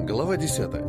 Глава 10.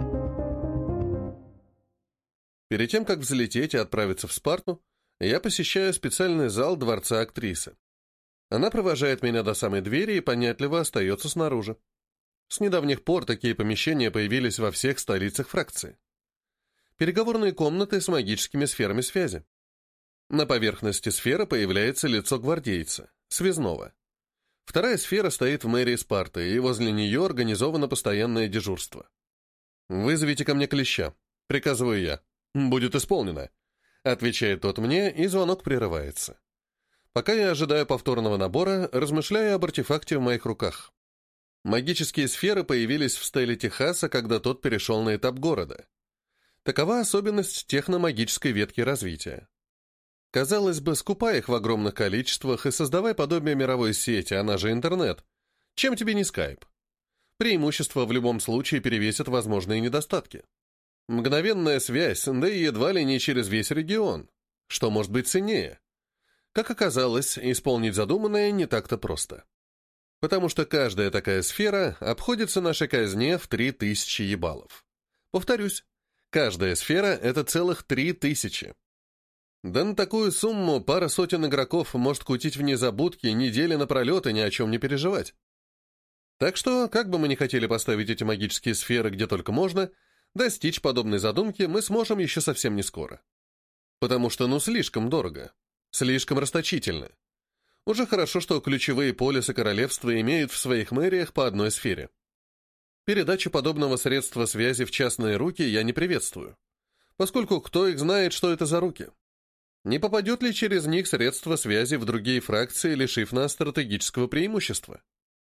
Перед тем, как взлететь и отправиться в Спарту, я посещаю специальный зал Дворца актрисы. Она провожает меня до самой двери и понятливо остается снаружи. С недавних пор такие помещения появились во всех столицах фракции. Переговорные комнаты с магическими сферами связи. На поверхности сферы появляется лицо гвардейца, связного. Вторая сфера стоит в мэрии Спарты, и возле нее организовано постоянное дежурство. «Вызовите ко мне клеща», — приказываю я. «Будет исполнено», — отвечает тот мне, и звонок прерывается. Пока я ожидаю повторного набора, размышляю об артефакте в моих руках. Магические сферы появились в стеле Техаса, когда тот перешел на этап города. Такова особенность техномагической ветки развития. Казалось бы, скупай их в огромных количествах и создавай подобие мировой сети, она же интернет. Чем тебе не скайп? Преимущества в любом случае перевесят возможные недостатки. Мгновенная связь, да и едва ли не через весь регион. Что может быть ценнее? Как оказалось, исполнить задуманное не так-то просто. Потому что каждая такая сфера обходится нашей казне в 3000 ебалов. Повторюсь, каждая сфера — это целых 3000. Да на такую сумму пара сотен игроков может кутить в незабудке недели напролет и ни о чем не переживать. Так что, как бы мы ни хотели поставить эти магические сферы где только можно, достичь подобной задумки мы сможем еще совсем не скоро. Потому что, слишком дорого. Слишком расточительно. Уже хорошо, что ключевые полисы королевства имеют в своих мэриях по одной сфере. Передачу подобного средства связи в частные руки я не приветствую, поскольку кто их знает, что это за руки? Не попадет ли через них средство связи в другие фракции, лишив нас стратегического преимущества?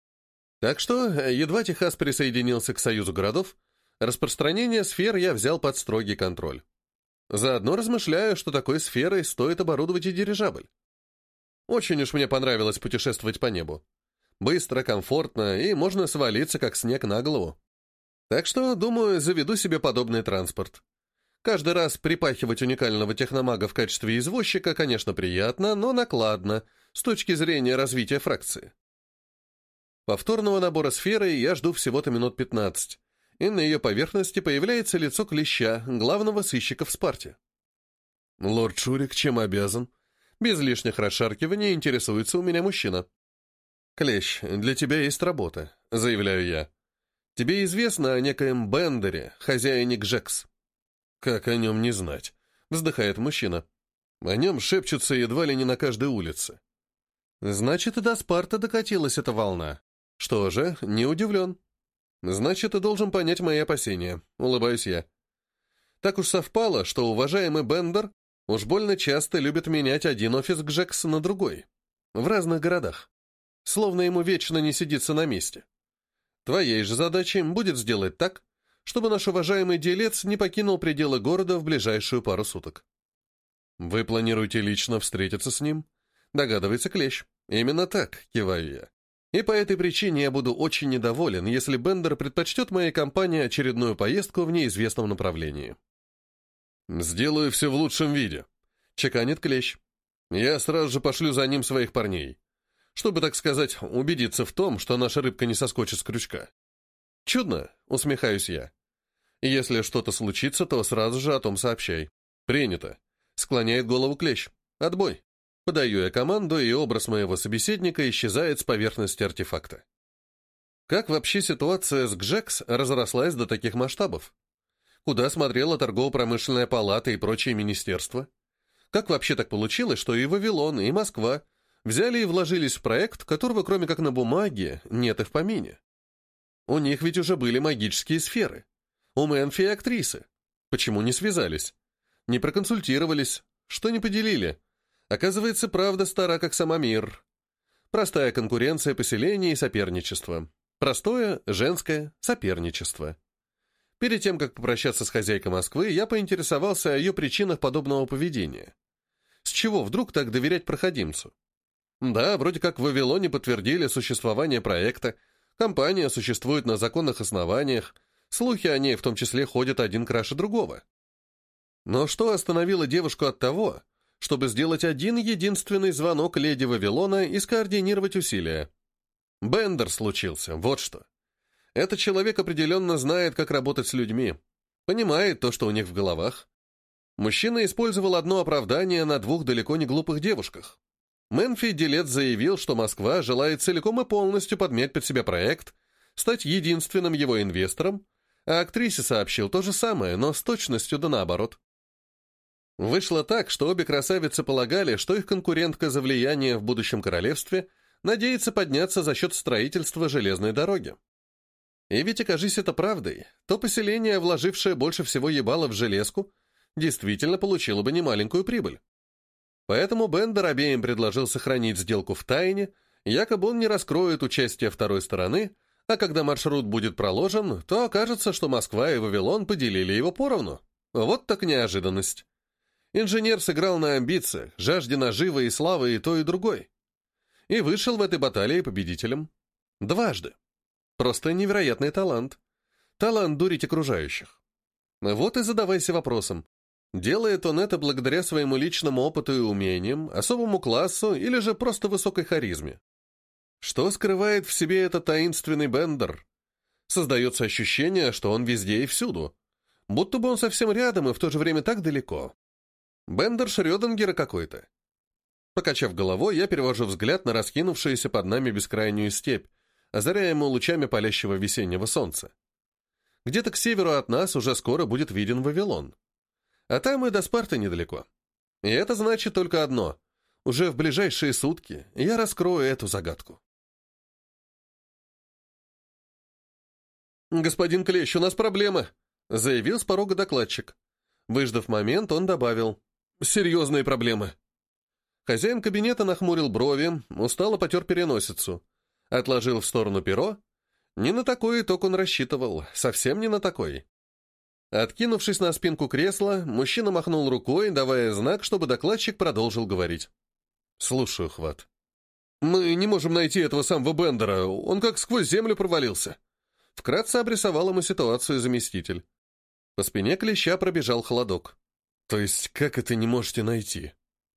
Так что, едва Техас присоединился к Союзу городов, распространение сфер я взял под строгий контроль. Заодно размышляю, что такой сферой стоит оборудовать и дирижабль. Очень уж мне понравилось путешествовать по небу. Быстро, комфортно, и можно свалиться, как снег на голову. Так что, думаю, заведу себе подобный транспорт. Каждый раз припахивать уникального техномага в качестве извозчика, конечно, приятно, но накладно, с точки зрения развития фракции. Повторного набора сферы я жду всего-то минут 15, и на ее поверхности появляется лицо клеща, главного сыщика в Спарте. «Лорд Шурик, чем обязан?» Без лишних расшаркиваний интересуется у меня мужчина. «Клещ, для тебя есть работа», — заявляю я. «Тебе известно о некоем Бендере, хозяине Гжекс?» «Как о нем не знать?» — вздыхает мужчина. «О нем шепчутся едва ли не на каждой улице». «Значит, и до Спарта докатилась эта волна. Что же, не удивлен. Значит, ты должен понять мои опасения», — улыбаюсь я. Так уж совпало, что уважаемый Бендер уж больно часто любит менять один офис Гжекс на другой. В разных городах. Словно ему вечно не сидится на месте. Твоей же задачей будет сделать так, чтобы наш уважаемый делец не покинул пределы города в ближайшую пару суток. «Вы планируете лично встретиться с ним?» — догадывается Клещ. «Именно так», — киваю я. «И по этой причине я буду очень недоволен, если Бендер предпочтет моей компании очередную поездку в неизвестном направлении». «Сделаю все в лучшем виде», — чеканит Клещ. «Я сразу же пошлю за ним своих парней, чтобы, так сказать, убедиться в том, что наша рыбка не соскочит с крючка». «Чудно», — усмехаюсь я. «Если что-то случится, то сразу же о том сообщай». «Принято», — склоняет голову Клещ. «Отбой». Подаю я команду, и образ моего собеседника исчезает с поверхности артефакта. Как вообще ситуация с Гжекс разрослась до таких масштабов? Куда смотрела торгово-промышленная палата и прочие министерства? Как вообще так получилось, что и Вавилон, и Москва взяли и вложились в проект, которого, кроме как на бумаге, нет и в помине? У них ведь уже были магические сферы. У Мэнфи и актрисы. Почему не связались? Не проконсультировались? Что не поделили? Оказывается, правда стара, как сама мир. Простая конкуренция поселений и соперничество. Простое, женское соперничество. Перед тем, как попрощаться с хозяйкой Москвы, я поинтересовался о ее причинах подобного поведения. С чего вдруг так доверять проходимцу? Да, вроде как в Вавилоне подтвердили существование проекта, компания существует на законных основаниях, слухи о ней в том числе ходят один краше другого. Но что остановило девушку от того, чтобы сделать один единственный звонок леди Вавилона и скоординировать усилия? Бендер случился, вот что. Этот человек определенно знает, как работать с людьми, понимает то, что у них в головах. Мужчина использовал одно оправдание на двух далеко не глупых девушках. Мэнфи Делец заявил, что Москва желает целиком и полностью подмять под себя проект, стать единственным его инвестором, а актрисе сообщил то же самое, но с точностью да наоборот. Вышло так, что обе красавицы полагали, что их конкурентка за влияние в будущем королевстве надеется подняться за счет строительства железной дороги. И ведь, окажись это правдой, то поселение, вложившее больше всего ебало в железку, действительно получило бы немаленькую прибыль. Поэтому Бендер обеим предложил сохранить сделку в тайне, якобы он не раскроет участие второй стороны, а когда маршрут будет проложен, то окажется, что Москва и Вавилон поделили его поровну. Вот так неожиданность. Инженер сыграл на амбициях, жажде наживы и славы и то, и другой. И вышел в этой баталии победителем. Дважды. Просто невероятный талант. Талант дурить окружающих. Вот и задавайся вопросом. Делает он это благодаря своему личному опыту и умениям, особому классу или же просто высокой харизме? Что скрывает в себе этот таинственный Бендер? Создается ощущение, что он везде и всюду. Будто бы он совсем рядом и в то же время так далеко. Бендер Шрёдингера какой-то. Покачав головой, я перевожу взгляд на раскинувшуюся под нами бескрайнюю степь, озаряемую лучами палящего весеннего солнца. Где-то к северу от нас уже скоро будет виден Вавилон. А там и до Спарты недалеко. И это значит только одно. Уже в ближайшие сутки я раскрою эту загадку. «Господин Клещ, у нас проблема», — заявил с порога докладчик. Выждав момент, он добавил: «Серьезные проблемы». Хозяин кабинета нахмурил брови, устало потер переносицу. Отложил в сторону перо. Не на такой итог он рассчитывал, совсем не на такой. Откинувшись на спинку кресла, мужчина махнул рукой, давая знак, чтобы докладчик продолжил говорить. «Слушаю, Хват. Мы не можем найти этого самого Бендера, он как сквозь землю провалился». Вкратце обрисовал ему ситуацию заместитель. По спине Клеща пробежал холодок. «То есть как это не можете найти?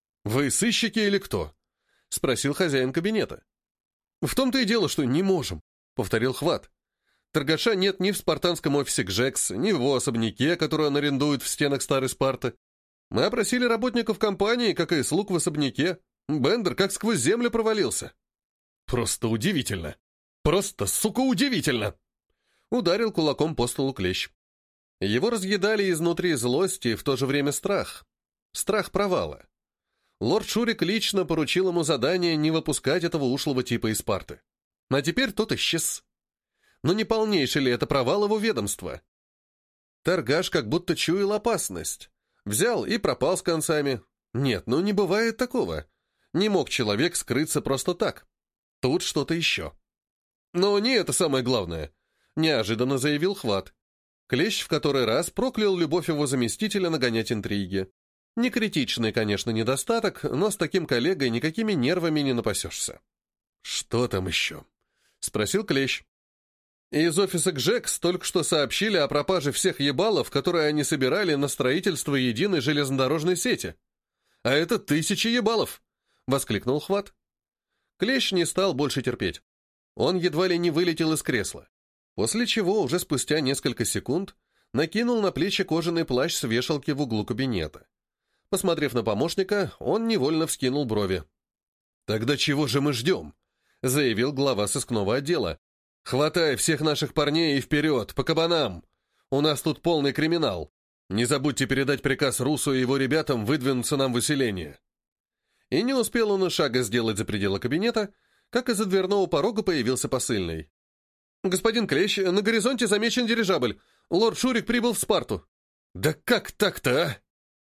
Вы сыщики или кто?» — спросил хозяин кабинета. «В том-то и дело, что не можем», — повторил Хват. «Торгаша нет ни в спартанском офисе ГЖЭКС, ни в его особняке, который он арендует в стенах старой Спарты. Мы опросили работников компании, как и слуг в особняке. Бендер как сквозь землю провалился». «Просто удивительно! Просто, сука, удивительно!» Ударил кулаком по столу Клещ. Его разъедали изнутри злость и в то же время страх. Страх провала. Лорд Шурик лично поручил ему задание не выпускать этого ушлого типа из Спарты. А теперь тот исчез. Но не полнейший ли это провал его ведомства? Торгаш как будто чуял опасность. Взял и пропал с концами. Нет, ну не бывает такого. Не мог человек скрыться просто так. Тут что-то еще. Но не это самое главное. Неожиданно заявил Хват. Клещ в который раз проклял любовь его заместителя нагонять интриги. Не критичный, конечно, недостаток, но с таким коллегой никакими нервами не напасешься. «Что там еще?» — спросил Клещ. Из офиса ГЖЭКС только что сообщили о пропаже всех ебалов, которые они собирали на строительство единой железнодорожной сети. «А это 1000 ебалов!» — воскликнул Хват. Клещ не стал больше терпеть. Он едва ли не вылетел из кресла. После чего, уже спустя несколько секунд, накинул на плечи кожаный плащ с вешалки в углу кабинета. Посмотрев на помощника, он невольно вскинул брови. «Тогда чего же мы ждем?» — заявил глава сыскного отдела. «Хватай всех наших парней и вперед, по кабанам! У нас тут полный криминал. Не забудьте передать приказ Русу и его ребятам выдвинуться нам в усиление». И не успел он и шага сделать за пределы кабинета, как из-за дверного порога появился посыльный. «Господин Клещ, на горизонте замечен дирижабль. Лорд Шурик прибыл в Спарту». «Да как так-то, а?»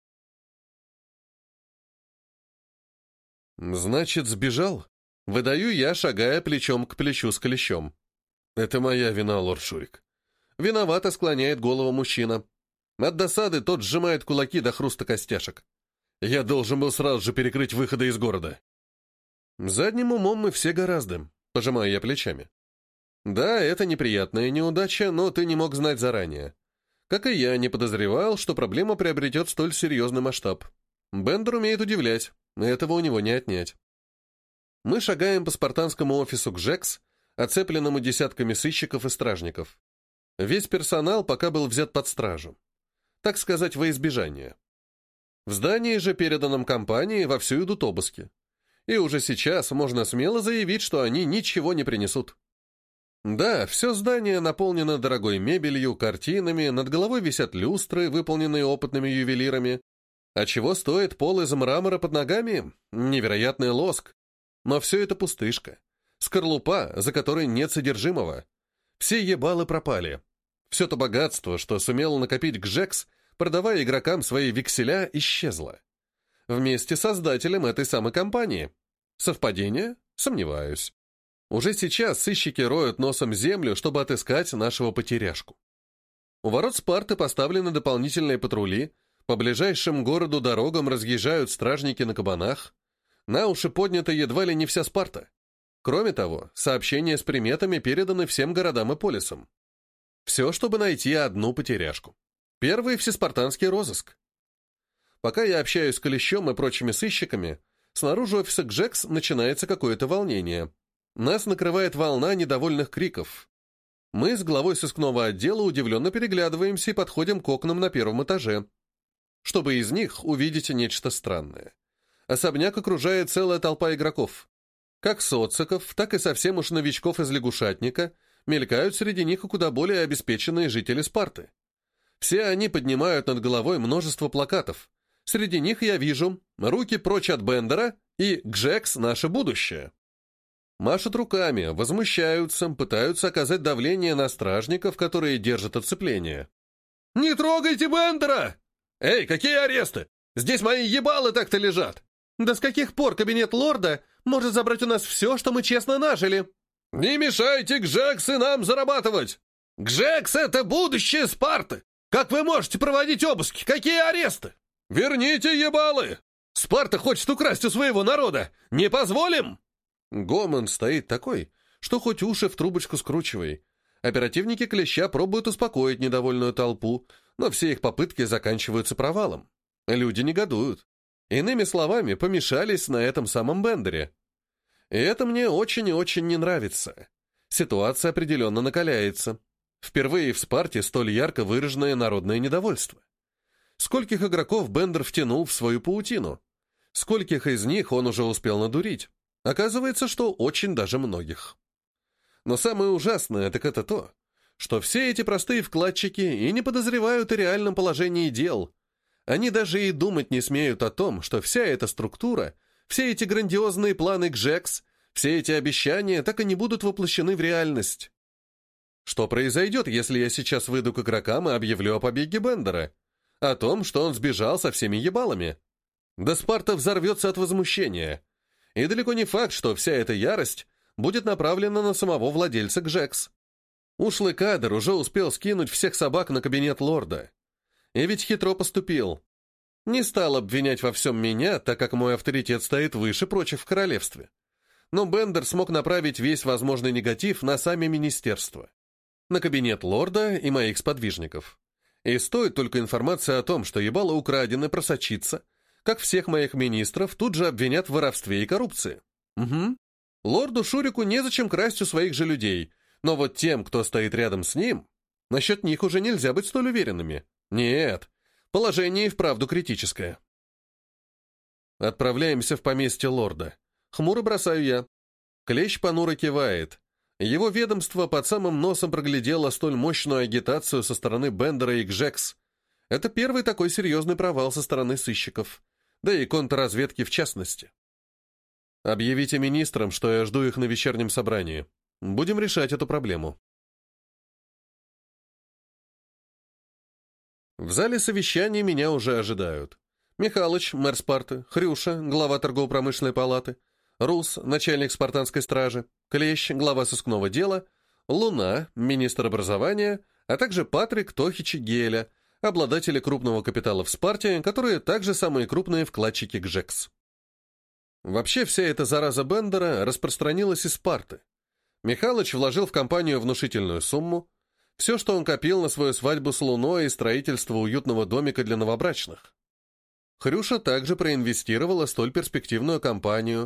«Значит, сбежал?» Выдаю я, шагая плечом к плечу с Клещом. «Это моя вина, лорд Шурик». Виновато склоняет голову мужчина. От досады тот сжимает кулаки до хруста костяшек. «Я должен был сразу же перекрыть выходы из города». «Задним умом мы все гораздо», — пожимаю я плечами. «Да, это неприятная неудача, но ты не мог знать заранее. Как и я не подозревал, что проблема приобретет столь серьезный масштаб. Бендер умеет удивлять, этого у него не отнять». Мы шагаем по спартанскому офису ГЖЭКС, оцепленному десятками сыщиков и стражников. Весь персонал пока был взят под стражу. Так сказать, во избежание. В здании же, переданном компании, вовсю идут обыски. И уже сейчас можно смело заявить, что они ничего не принесут. Да, все здание наполнено дорогой мебелью, картинами, над головой висят люстры, выполненные опытными ювелирами. А чего стоит пол из мрамора под ногами? Невероятный лоск. Но все это пустышка. Скорлупа, за которой нет содержимого. Все ебалы пропали. Все то богатство, что сумел накопить Гжекс, продавая игрокам свои векселя, исчезло. Вместе с создателем этой самой компании. Совпадение? Сомневаюсь. Уже сейчас сыщики роют носом землю, чтобы отыскать нашего потеряшку. У ворот Спарты поставлены дополнительные патрули, по ближайшим городу дорогам разъезжают стражники на кабанах. На уши поднята едва ли не вся Спарта. Кроме того, сообщения с приметами переданы всем городам и полисам. Все, чтобы найти одну потеряшку. Первый всеспартанский розыск. Пока я общаюсь с Клещом и прочими сыщиками, снаружи офиса Гжекс начинается какое-то волнение. Нас накрывает волна недовольных криков. Мы с главой сыскного отдела удивленно переглядываемся и подходим к окнам на первом этаже, чтобы из них увидеть нечто странное. Особняк окружает целая толпа игроков. Как социков, так и совсем уж новичков из лягушатника, мелькают среди них и куда более обеспеченные жители Спарты. Все они поднимают над головой множество плакатов. Среди них я вижу «Руки прочь от Бендера» и «Гжекс – наше будущее». Машут руками, возмущаются, пытаются оказать давление на стражников, которые держат оцепление. «Не трогайте Бендера! Эй, какие аресты? Здесь мои ебалы так-то лежат! Да с каких пор кабинет лорда может забрать у нас все, что мы честно нажили? Не мешайте Гжекс и нам зарабатывать! Гжекс — это будущее Спарты! Как вы можете проводить обыски? Какие аресты? Верните ебалы! Спарта хочет украсть у своего народа! Не позволим!» Гомон стоит такой, что хоть уши в трубочку скручивай. Оперативники Клеща пробуют успокоить недовольную толпу, но все их попытки заканчиваются провалом. Люди негодуют. Иными словами, помешались на этом самом Бендере. И это мне очень и очень не нравится. Ситуация определенно накаляется. Впервые в Спарте столь ярко выраженное народное недовольство. Скольких игроков Бендер втянул в свою паутину? Скольких из них он уже успел надурить? Оказывается, что очень даже многих. Но самое ужасное так это то, что все эти простые вкладчики и не подозревают о реальном положении дел. Они даже и думать не смеют о том, что вся эта структура, все эти грандиозные планы Гжекс, все эти обещания так и не будут воплощены в реальность. Что произойдет, если я сейчас выйду к игрокам и объявлю о побеге Бендера? О том, что он сбежал со всеми ебалами? Да Спарта взорвется от возмущения. И далеко не факт, что вся эта ярость будет направлена на самого владельца Гжекс. Ушлый кадр уже успел скинуть всех собак на кабинет лорда. И ведь хитро поступил. Не стал обвинять во всем меня, так как мой авторитет стоит выше прочих в королевстве. Но Бендер смог направить весь возможный негатив на сами министерства. На кабинет лорда и моих сподвижников. И стоит только информация о том, что ебало украдено, просочиться, как всех моих министров тут же обвинят в воровстве и коррупции. Угу. Лорду Шурику незачем красть у своих же людей, но вот тем, кто стоит рядом с ним, насчет них уже нельзя быть столь уверенными. Нет, положение и вправду критическое. Отправляемся в поместье лорда. Хмуро бросаю я. Клещ понуро кивает. Его ведомство под самым носом проглядело столь мощную агитацию со стороны Бендера и Гжекс. Это первый такой серьезный провал со стороны сыщиков, да и контрразведки в частности. Объявите министрам, что я жду их на вечернем собрании. Будем решать эту проблему. В зале совещаний меня уже ожидают. Михалыч, мэр Спарты, Хрюша, глава торгово-промышленной палаты, Рус, начальник спартанской стражи, Клещ, глава сыскного дела, Луна, министр образования, а также Патрик, Тохич и Геля, обладатели крупного капитала в Спарте, которые также самые крупные вкладчики Гжекс. Вообще вся эта зараза Бендера распространилась из Спарты. Михалыч вложил в компанию внушительную сумму, все, что он копил на свою свадьбу с Луной и строительство уютного домика для новобрачных. Хрюша также проинвестировала столь перспективную компанию.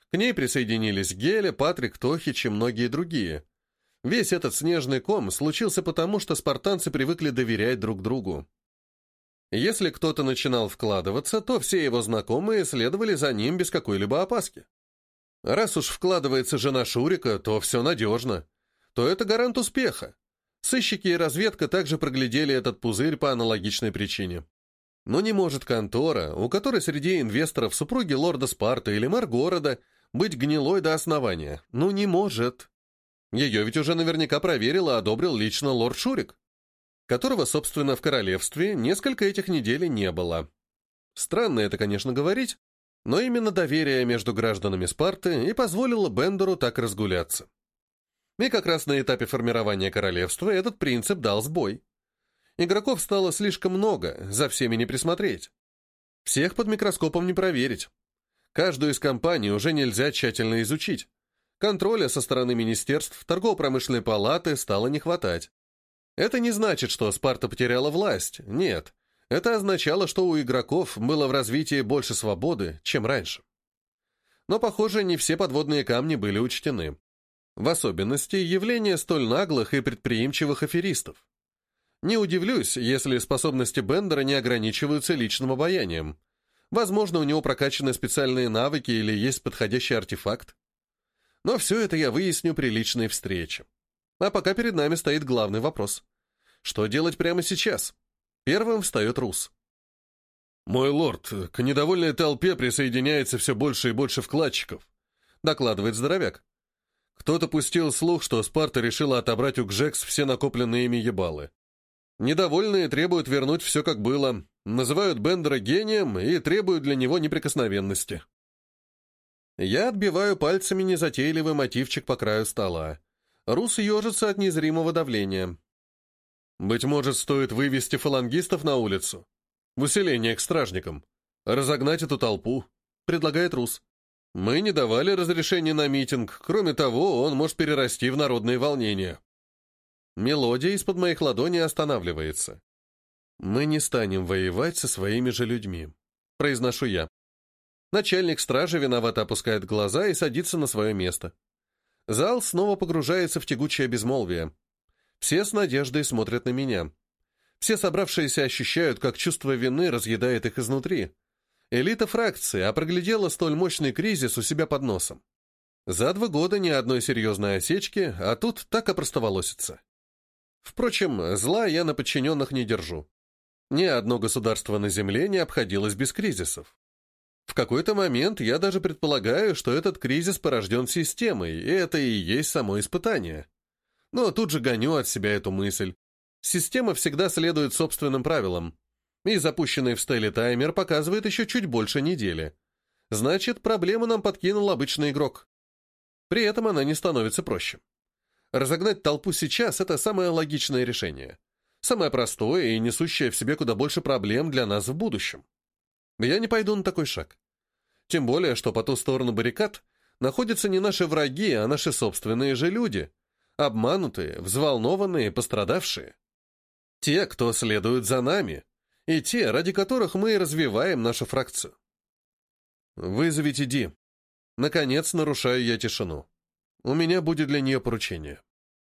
К ней присоединились Геля, Патрик, Тохич и многие другие. Весь этот снежный ком случился потому, что спартанцы привыкли доверять друг другу. Если кто-то начинал вкладываться, то все его знакомые следовали за ним без какой-либо опаски. Раз уж вкладывается жена Шурика, то все надежно. То это гарант успеха. Сыщики и разведка также проглядели этот пузырь по аналогичной причине. Но не может контора, у которой среди инвесторов супруги лорда Спарта или мэр города, быть гнилой до основания. Ну не может. Ее ведь уже наверняка проверил и одобрил лично лорд Шурик, которого, собственно, в королевстве несколько этих недель не было. Странно это, конечно, говорить, но именно доверие между гражданами Спарты и позволило Бендеру так разгуляться. И как раз на этапе формирования королевства этот принцип дал сбой. Игроков стало слишком много, за всеми не присмотреть. Всех под микроскопом не проверить. Каждую из компаний уже нельзя тщательно изучить. Контроля со стороны министерств, торгово-промышленной палаты стало не хватать. Это не значит, что Спарта потеряла власть, нет. Это означало, что у игроков было в развитии больше свободы, чем раньше. Но, похоже, не все подводные камни были учтены. В особенности явление столь наглых и предприимчивых аферистов. Не удивлюсь, если способности Бендера не ограничиваются личным обаянием. Возможно, у него прокачаны специальные навыки или есть подходящий артефакт. Но все это я выясню при личной встрече. А пока перед нами стоит главный вопрос. Что делать прямо сейчас? Первым встает Рус. «Мой лорд, к недовольной толпе присоединяется все больше и больше вкладчиков», докладывает здоровяк. Кто-то пустил слух, что Спарта решила отобрать у Гжекс все накопленные ими ебалы. Недовольные требуют вернуть все как было, называют Бендера гением и требуют для него неприкосновенности. Я отбиваю пальцами незатейливый мотивчик по краю стола. Рус ежится от незримого давления. Быть может, стоит вывести фалангистов на улицу? В усиление к стражникам. Разогнать эту толпу, предлагает Рус. Мы не давали разрешения на митинг, кроме того, он может перерасти в народные волнения. Мелодия из-под моих ладоней останавливается. «Мы не станем воевать со своими же людьми», — произношу я. Начальник стражи виновато опускает глаза и садится на свое место. Зал снова погружается в тягучее безмолвие. Все с надеждой смотрят на меня. Все собравшиеся ощущают, как чувство вины разъедает их изнутри. Элита фракции проглядела столь мощный кризис у себя под носом. За 2 года ни одной серьезной осечки, а тут так опростоволосится. Впрочем, зла я на подчиненных не держу. Ни одно государство на Земле не обходилось без кризисов. В какой-то момент я даже предполагаю, что этот кризис порожден системой, и это и есть само испытание. Но тут же гоню от себя эту мысль. Система всегда следует собственным правилам. И запущенный в стеле таймер показывает еще чуть больше недели. Значит, проблему нам подкинул обычный игрок. При этом она не становится проще. Разогнать толпу сейчас — это самое логичное решение. Самое простое и несущее в себе куда больше проблем для нас в будущем. Я не пойду на такой шаг. Тем более, что по ту сторону баррикад находятся не наши враги, а наши собственные же люди. Обманутые, взволнованные, пострадавшие. Те, кто следует за нами, и те, ради которых мы и развиваем нашу фракцию. «Вызовите Ди». Наконец нарушаю я тишину. У меня будет для нее поручение.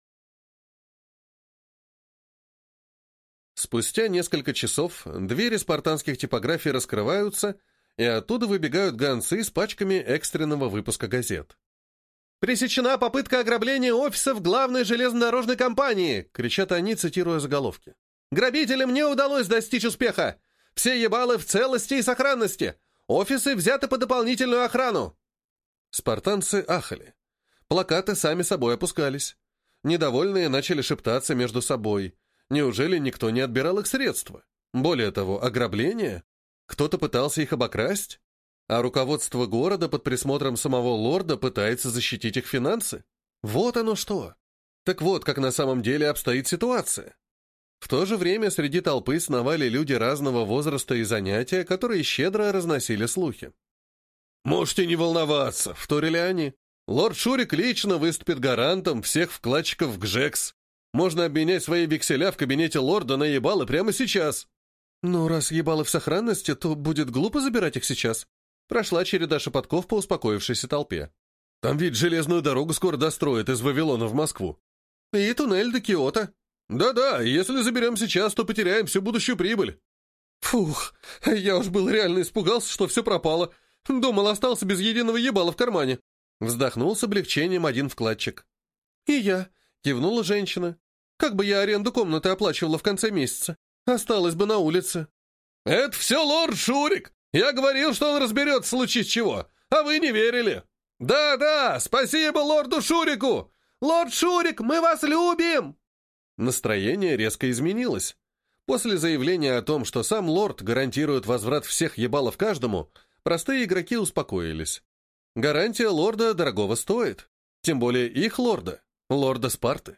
Спустя несколько часов двери спартанских типографий раскрываются, и оттуда выбегают гонцы с пачками экстренного выпуска газет. «Пресечена попытка ограбления офисов главной железнодорожной компании!» — кричат они, цитируя заголовки. «Грабителям не удалось достичь успеха! Все ебалы в целости и сохранности! Офисы взяты под дополнительную охрану!» Спартанцы ахали. Плакаты сами собой опускались. Недовольные начали шептаться между собой. Неужели никто не отбирал их средства? Более того, ограбление? Кто-то пытался их обокрасть? А руководство города под присмотром самого лорда пытается защитить их финансы? Вот оно что! Так вот, как на самом деле обстоит ситуация. В то же время среди толпы сновали люди разного возраста и занятия, которые щедро разносили слухи. «Можете не волноваться», — вторили они. «Лорд Шурик лично выступит гарантом всех вкладчиков в Гжекс. Можно обменять свои векселя в кабинете лорда на ебалы прямо сейчас». «Ну, раз ебалы в сохранности, то будет глупо забирать их сейчас», Прошла череда шепотков по успокоившейся толпе. Там ведь железную дорогу скоро достроят из Вавилона в Москву. И туннель до Киото. Да-да, если заберем сейчас, то потеряем всю будущую прибыль. Фух, я уж был реально испугался, что все пропало. Думал, остался без единого ебала в кармане. Вздохнул с облегчением один вкладчик. И я, кивнула женщина. Как бы я аренду комнаты оплачивала в конце месяца. Осталась бы на улице. Это все лорд Шурик. Я говорил, что он разберется, случись чего. А вы не верили. Да-да, спасибо лорду Шурику. Лорд Шурик, мы вас любим. Настроение резко изменилось. После заявления о том, что сам лорд гарантирует возврат всех ебалов каждому, простые игроки успокоились. Гарантия лорда дорогого стоит. Тем более их лорда, лорда Спарты.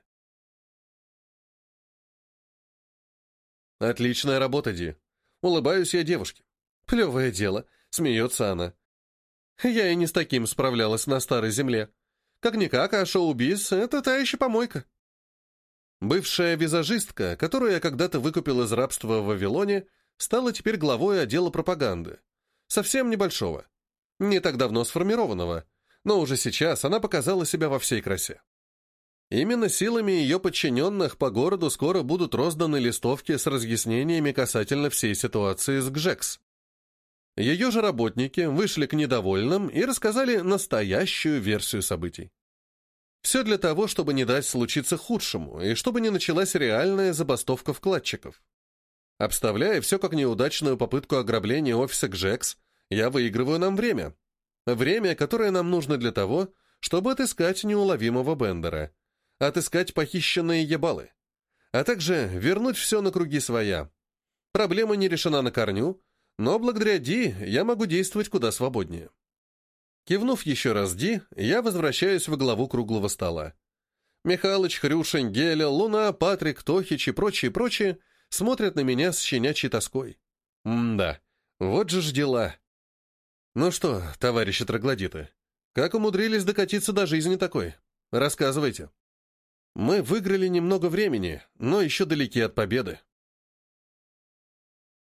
Отличная работа, Ди. Улыбаюсь я девушке. Плевое дело, смеется она. Я и не с таким справлялась на старой земле. Как-никак, а шоу-биз — это та еще помойка. Бывшая визажистка, которую я когда-то выкупил из рабства в Вавилоне, стала теперь главой отдела пропаганды. Совсем небольшого. Не так давно сформированного, но уже сейчас она показала себя во всей красе. Именно силами ее подчиненных по городу скоро будут розданы листовки с разъяснениями касательно всей ситуации с Гжекс. Ее же работники вышли к недовольным и рассказали настоящую версию событий. Все для того, чтобы не дать случиться худшему, и чтобы не началась реальная забастовка вкладчиков. Обставляя все как неудачную попытку ограбления офиса Гжекс, я выигрываю нам время. Время, которое нам нужно для того, чтобы отыскать неуловимого Бендера, отыскать похищенные ебалы, а также вернуть все на круги своя. Проблема не решена на корню, но благодаря Ди я могу действовать куда свободнее. Кивнув еще раз Ди, я возвращаюсь во главу круглого стола. Михалыч, Хрюшень, Геля, Луна, Патрик, Тохич и прочие смотрят на меня с щенячьей тоской. Да, вот же ж дела. Ну что, товарищи троглодиты, как умудрились докатиться до жизни такой? Рассказывайте. Мы выиграли немного времени, но еще далеки от победы.